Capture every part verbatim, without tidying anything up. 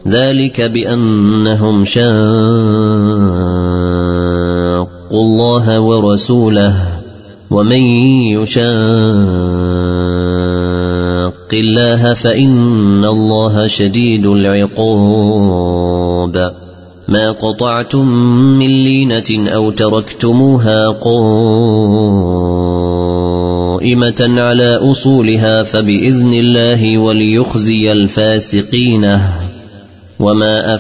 ذلك بأنهم شاقوا الله ورسوله ومن يشاق الله فإن الله شديد العقاب ما قطعتم من لينة أو تركتموها قائمة على أصولها فبإذن الله وليخزي الفاسقين وما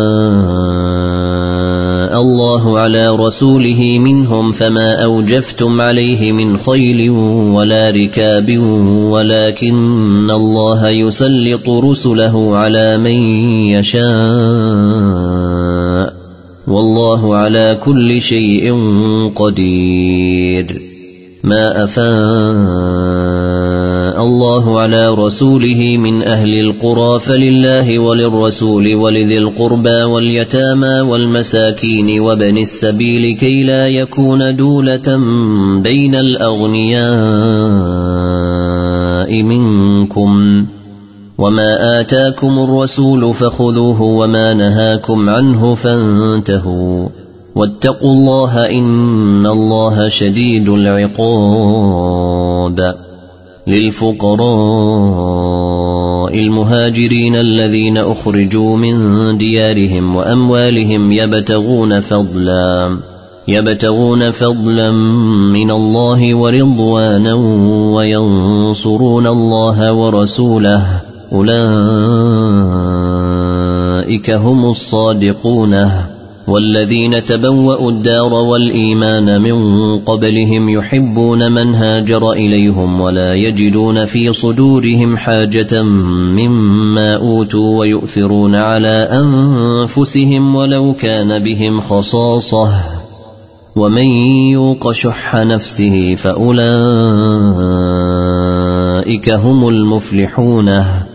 أفاء الله على رسوله منهم فما أوجفتم عليه من خيل ولا ركاب ولكن الله يسلط رسله على من يشاء والله على كل شيء قدير ما أفاء الله على رسوله من أهل القرى فلله وللرسول ولذي القربى واليتامى والمساكين وابن السبيل كي لا يكون دولة بين الأغنياء منكم وما آتاكم الرسول فخذوه وما نهاكم عنه فانتهوا واتقوا الله إن الله شديد العقاب للفقراء المهاجرين الذين أخرجوا من ديارهم وأموالهم يبتغون فضلا يبتغون فضلا من الله ورضوانا وينصرون الله ورسوله أولئك هم الصادقون والذين تبوأوا الدار والإيمان من قبلهم يحبون من هاجر إليهم ولا يجدون في صدورهم حاجة مما أوتوا ويؤثرون على أنفسهم ولو كان بهم خصاصة ومن يوق شح نفسه فأولئك هم المفلحون